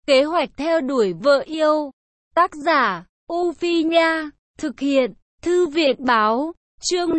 Kế hoạch theo đuổi vợ yêu. Tác giả, U Phi Nha. Thực hiện, Thư viện Báo. Chương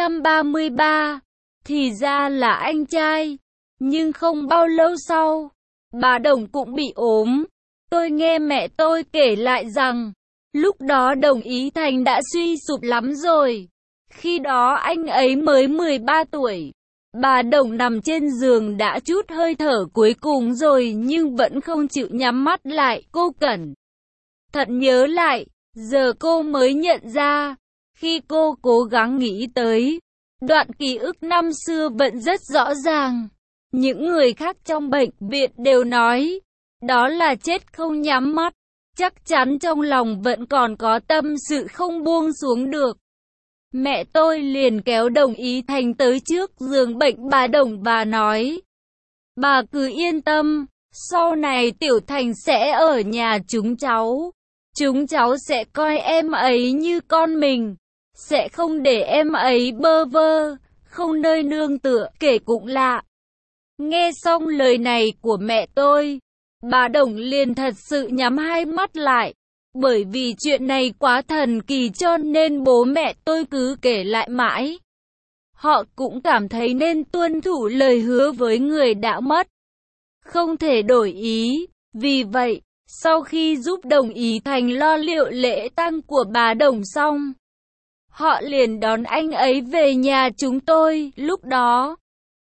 533. Thì ra là anh trai. Nhưng không bao lâu sau, bà Đồng cũng bị ốm. Tôi nghe mẹ tôi kể lại rằng, lúc đó Đồng Ý Thành đã suy sụp lắm rồi. Khi đó anh ấy mới 13 tuổi. Bà Đồng nằm trên giường đã chút hơi thở cuối cùng rồi nhưng vẫn không chịu nhắm mắt lại. Cô cẩn thận nhớ lại, giờ cô mới nhận ra, khi cô cố gắng nghĩ tới đoạn ký ức năm xưa vẫn rất rõ ràng. Những người khác trong bệnh viện đều nói, đó là chết không nhắm mắt. Chắc chắn trong lòng vẫn còn có tâm sự không buông xuống được. Mẹ tôi liền kéo Đồng Ý Thành tới trước giường bệnh bà Đồng và nói, bà cứ yên tâm, sau này Tiểu Thành sẽ ở nhà chúng cháu. Chúng cháu sẽ coi em ấy như con mình, sẽ không để em ấy bơ vơ, không nơi nương tựa. Kể cũng lạ. Nghe xong lời này của mẹ tôi, bà Đồng liền thật sự nhắm hai mắt lại. Bởi vì chuyện này quá thần kỳ cho nên bố mẹ tôi cứ kể lại mãi. Họ cũng cảm thấy nên tuân thủ lời hứa với người đã mất, không thể đổi ý. Vì vậy, sau khi giúp Đồng Ý Thành lo liệu lễ tang của bà Đồng xong, họ liền đón anh ấy về nhà chúng tôi. Lúc đó,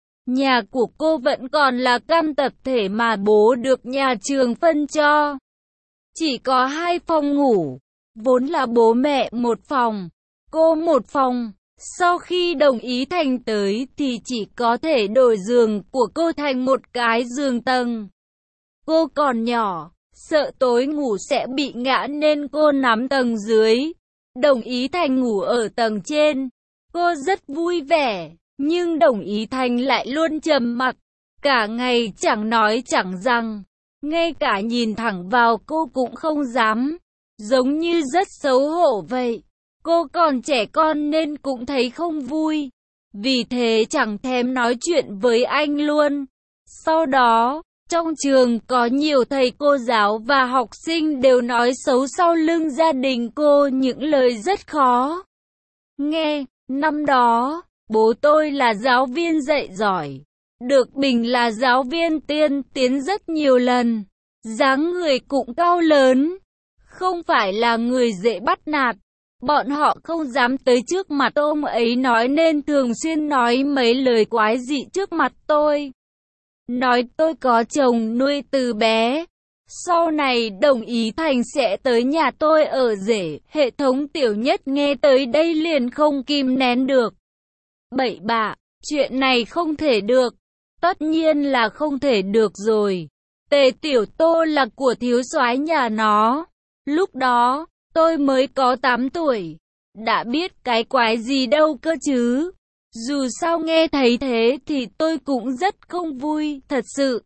nhà của cô vẫn còn là căn tập thể mà bố được nhà trường phân cho. Chỉ có 2 phòng ngủ, vốn là bố mẹ một phòng, cô một phòng. Sau khi Đồng Ý Thành tới thì chỉ có thể đổi giường của cô thành một cái giường tầng. Cô còn nhỏ, sợ tối ngủ sẽ bị ngã nên cô nằm tầng dưới. Đồng Ý Thành ngủ ở tầng trên. Cô rất vui vẻ, nhưng Đồng Ý Thành lại luôn trầm mặc, cả ngày chẳng nói chẳng rằng. Ngay cả nhìn thẳng vào cô cũng không dám, giống như rất xấu hổ vậy. Cô còn trẻ con nên cũng thấy không vui, vì thế chẳng thèm nói chuyện với anh luôn. Sau đó, trong trường có nhiều thầy cô giáo và học sinh đều nói xấu sau lưng gia đình cô những lời rất khó nghe. Năm đó, bố tôi là giáo viên dạy giỏi, được bình là giáo viên tiên tiến rất nhiều lần. Dáng người cũng cao lớn, không phải là người dễ bắt nạt. Bọn họ không dám tới trước mặt ông ấy nói nên thường xuyên nói mấy lời quái dị trước mặt tôi. Nói tôi có chồng nuôi từ bé. Sau này Đồng Ý Thành sẽ tới nhà tôi ở rể. Hệ thống Tiểu Nhất nghe tới đây liền không kìm nén được. Bậy bạ, chuyện này không thể được. Tất nhiên là không thể được rồi. Tề Tiểu Tô là của thiếu soái nhà nó. Lúc đó, tôi mới có 8 tuổi. Đã biết cái quái gì đâu cơ chứ. Dù sao nghe thấy thế thì tôi cũng rất không vui, thật sự.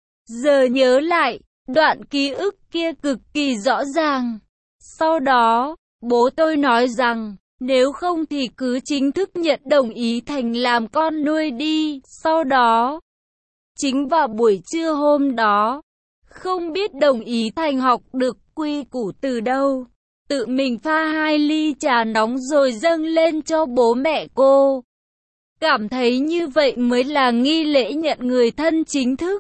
Giờ nhớ lại, đoạn ký ức kia cực kỳ rõ ràng. Sau đó, bố tôi nói rằng, nếu không thì cứ chính thức nhận Đồng Ý Thành làm con nuôi đi. Sau đó, chính vào buổi trưa hôm đó, không biết Đồng Ý Thành học được quy củ từ đâu, tự mình pha 2 ly trà nóng rồi dâng lên cho bố mẹ cô. Cảm thấy như vậy mới là nghi lễ nhận người thân chính thức.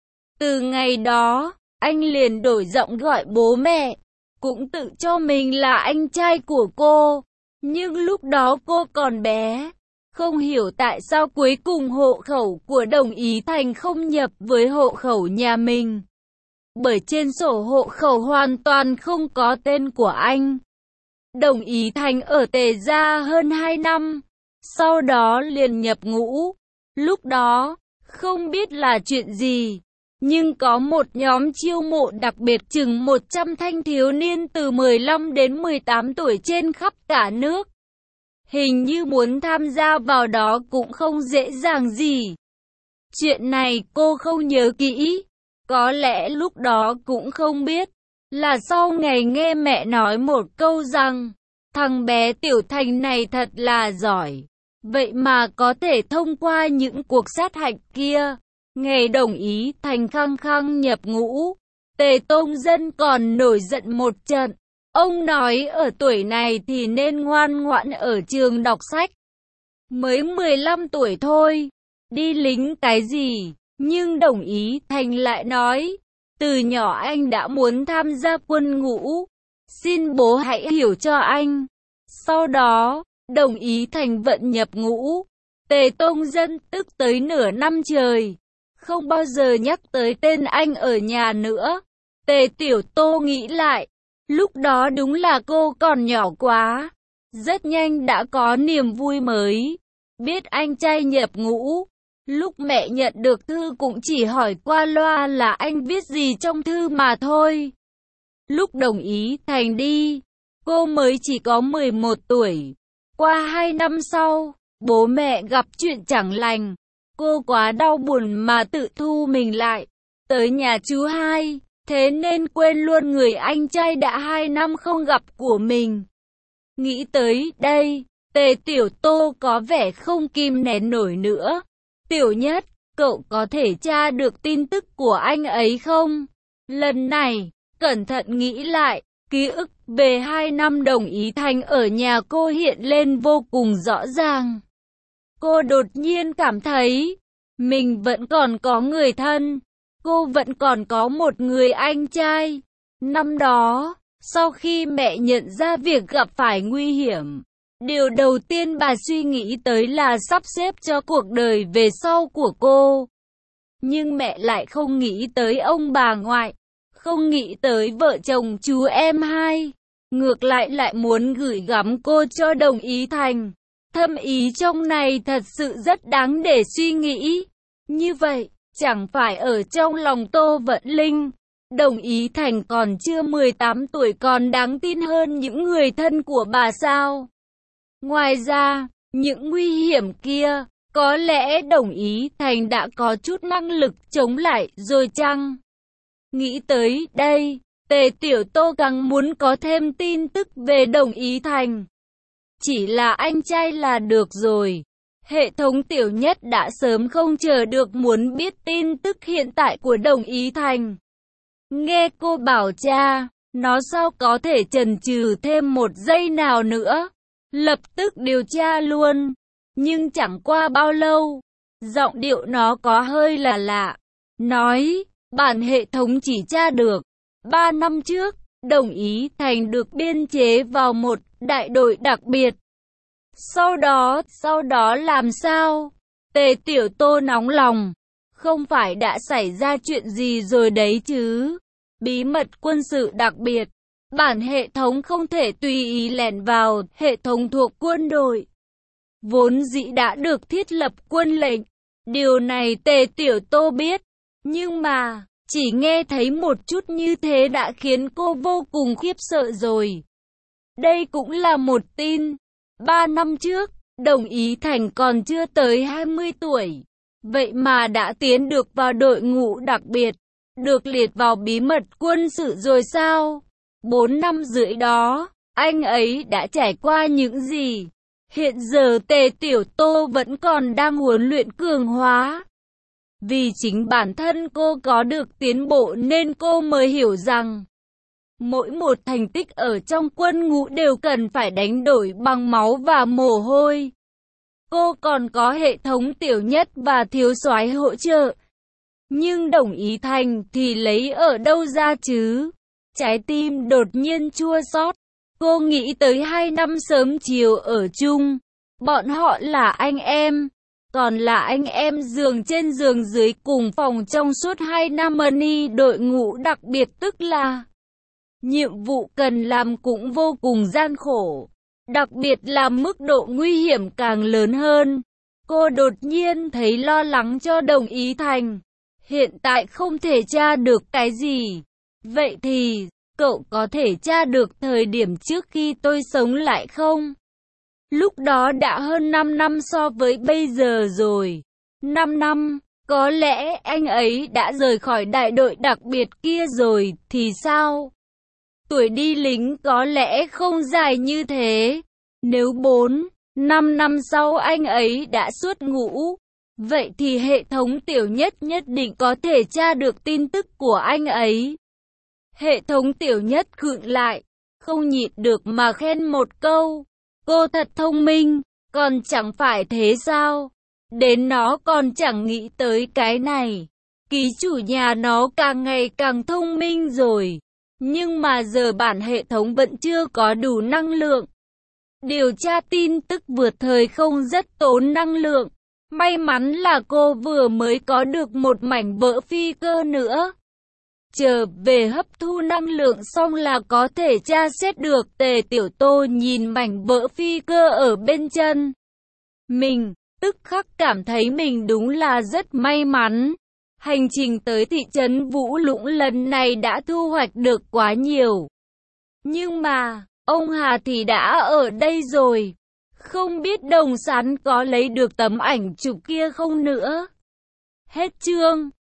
Từ ngày đó, anh liền đổi giọng gọi bố mẹ, cũng tự cho mình là anh trai của cô. Nhưng lúc đó cô còn bé, không hiểu tại sao cuối cùng hộ khẩu của Đồng Ý Thành không nhập với hộ khẩu nhà mình. Bởi trên sổ hộ khẩu hoàn toàn không có tên của anh. Đồng Ý Thành ở Tề gia hơn 2 năm, sau đó liền nhập ngũ. Lúc đó, không biết là chuyện gì, nhưng có một nhóm chiêu mộ đặc biệt chừng 100 thanh thiếu niên từ 15 đến 18 tuổi trên khắp cả nước. Hình như muốn tham gia vào đó cũng không dễ dàng gì. Chuyện này cô không nhớ kỹ. Có lẽ lúc đó cũng không biết, là sau ngày nghe mẹ nói một câu rằng, thằng bé Tiểu Thành này thật là giỏi, vậy mà có thể thông qua những cuộc sát hạch kia. Ngày Đồng Ý Thành khăng khăng nhập ngũ, Tề Tông Dân còn nổi giận một trận. Ông nói ở tuổi này thì nên ngoan ngoãn ở trường đọc sách. Mới 15 tuổi thôi, đi lính cái gì? Nhưng Đồng Ý Thành lại nói, từ nhỏ anh đã muốn tham gia quân ngũ. Xin bố hãy hiểu cho anh. Sau đó, Đồng Ý Thành vận nhập ngũ. Tề Tông Dân tức tới nửa năm trời, không bao giờ nhắc tới tên anh ở nhà nữa. Tề Tiểu Tô nghĩ lại, lúc đó đúng là cô còn nhỏ quá. Rất nhanh đã có niềm vui mới, biết anh trai nhập ngũ. Lúc mẹ nhận được thư cũng chỉ hỏi qua loa là anh viết gì trong thư mà thôi. Lúc Đồng Ý Thành đi, cô mới chỉ có 11 tuổi. Qua 2 năm sau, bố mẹ gặp chuyện chẳng lành. Cô quá đau buồn mà tự thu mình lại, tới nhà chú hai. Thế nên quên luôn người anh trai đã 2 năm không gặp của mình. Nghĩ tới đây, Tề Tiểu Tô có vẻ không kìm nén nổi nữa. Tiểu Nhất, cậu có thể tra được tin tức của anh ấy không? Lần này, cẩn thận nghĩ lại, ký ức về 2 năm Đồng Ý Thành ở nhà cô hiện lên vô cùng rõ ràng. Cô đột nhiên cảm thấy, mình vẫn còn có người thân. Cô vẫn còn có một người anh trai. Năm đó, sau khi mẹ nhận ra việc gặp phải nguy hiểm, điều đầu tiên bà suy nghĩ tới là sắp xếp cho cuộc đời về sau của cô. Nhưng mẹ lại không nghĩ tới ông bà ngoại, không nghĩ tới vợ chồng chú em hai. Ngược lại muốn gửi gắm cô cho Đồng Ý Thành. Thâm ý trong này thật sự rất đáng để suy nghĩ. Như vậy, chẳng phải ở trong lòng Tô Vận Linh, Đồng Ý Thành còn chưa 18 tuổi còn đáng tin hơn những người thân của bà sao? Ngoài ra, những nguy hiểm kia, có lẽ Đồng Ý Thành đã có chút năng lực chống lại rồi chăng? Nghĩ tới đây, Tề Tiểu Tô càng muốn có thêm tin tức về Đồng Ý Thành. Chỉ là anh trai là được rồi. Hệ thống Tiểu Nhất đã sớm không chờ được muốn biết tin tức hiện tại của Đồng Ý Thành. Nghe cô bảo cha, nó sao có thể chần chừ thêm một giây nào nữa. Lập tức điều tra luôn. Nhưng chẳng qua bao lâu, giọng điệu nó có hơi là lạ. Nói, bản hệ thống chỉ tra được 3 năm trước, Đồng Ý Thành được biên chế vào một đại đội đặc biệt. Sau đó làm sao? Tề Tiểu Tô nóng lòng. Không phải đã xảy ra chuyện gì rồi đấy chứ? Bí mật quân sự đặc biệt. Bản hệ thống không thể tùy ý lẻn vào hệ thống thuộc quân đội. Vốn dĩ đã được thiết lập quân lệnh. Điều này Tề Tiểu Tô biết. Nhưng mà, chỉ nghe thấy một chút như thế đã khiến cô vô cùng khiếp sợ rồi. Đây cũng là một tin. 3 năm trước, Đồng Ý Thành còn chưa tới 20 tuổi. Vậy mà đã tiến được vào đội ngũ đặc biệt, được liệt vào bí mật quân sự rồi sao? 4 năm rưỡi đó, anh ấy đã trải qua những gì? Hiện giờ Tề Tiểu Tô vẫn còn đang huấn luyện cường hóa. Vì chính bản thân cô có được tiến bộ nên cô mới hiểu rằng mỗi một thành tích ở trong quân ngũ đều cần phải đánh đổi bằng máu và mồ hôi. Cô còn có hệ thống Tiểu Nhất và thiếu soái hỗ trợ. Nhưng Đồng Ý Thành thì lấy ở đâu ra chứ? Trái tim đột nhiên chua xót. Cô nghĩ tới 2 năm sớm chiều ở chung. Bọn họ là anh em. Còn là anh em giường trên giường dưới cùng phòng trong suốt 2 năm đội ngũ đặc biệt, tức là nhiệm vụ cần làm cũng vô cùng gian khổ. Đặc biệt là mức độ nguy hiểm càng lớn hơn. Cô đột nhiên thấy lo lắng cho Đồng Ý Thành. Hiện tại không thể tra được cái gì. Vậy thì, cậu có thể tra được thời điểm trước khi tôi sống lại không? Lúc đó đã hơn 5 năm so với bây giờ rồi. 5 năm, có lẽ anh ấy đã rời khỏi đại đội đặc biệt kia rồi thì sao? Tuổi đi lính có lẽ không dài như thế. Nếu 4, 5 năm sau anh ấy đã xuất ngũ, vậy thì hệ thống Tiểu Nhất nhất định có thể tra được tin tức của anh ấy. Hệ thống Tiểu Nhất khựng lại, không nhịn được mà khen một câu. Cô thật thông minh, còn chẳng phải thế sao? Đến nó còn chẳng nghĩ tới cái này. Ký chủ nhà nó càng ngày càng thông minh rồi. Nhưng mà giờ bản hệ thống vẫn chưa có đủ năng lượng. Điều tra tin tức vượt thời không rất tốn năng lượng. May mắn là cô vừa mới có được một mảnh vỡ phi cơ nữa. Chờ về hấp thu năng lượng xong là có thể tra xét được. Tề Tiểu Tô nhìn mảnh vỡ phi cơ ở bên chân mình, tức khắc cảm thấy mình đúng là rất may mắn. Hành trình tới thị trấn Vũ Lũng lần này đã thu hoạch được quá nhiều. Nhưng mà, ông Hà thì đã ở đây rồi. Không biết Đồng Sán có lấy được tấm ảnh chụp kia không nữa. Hết chương.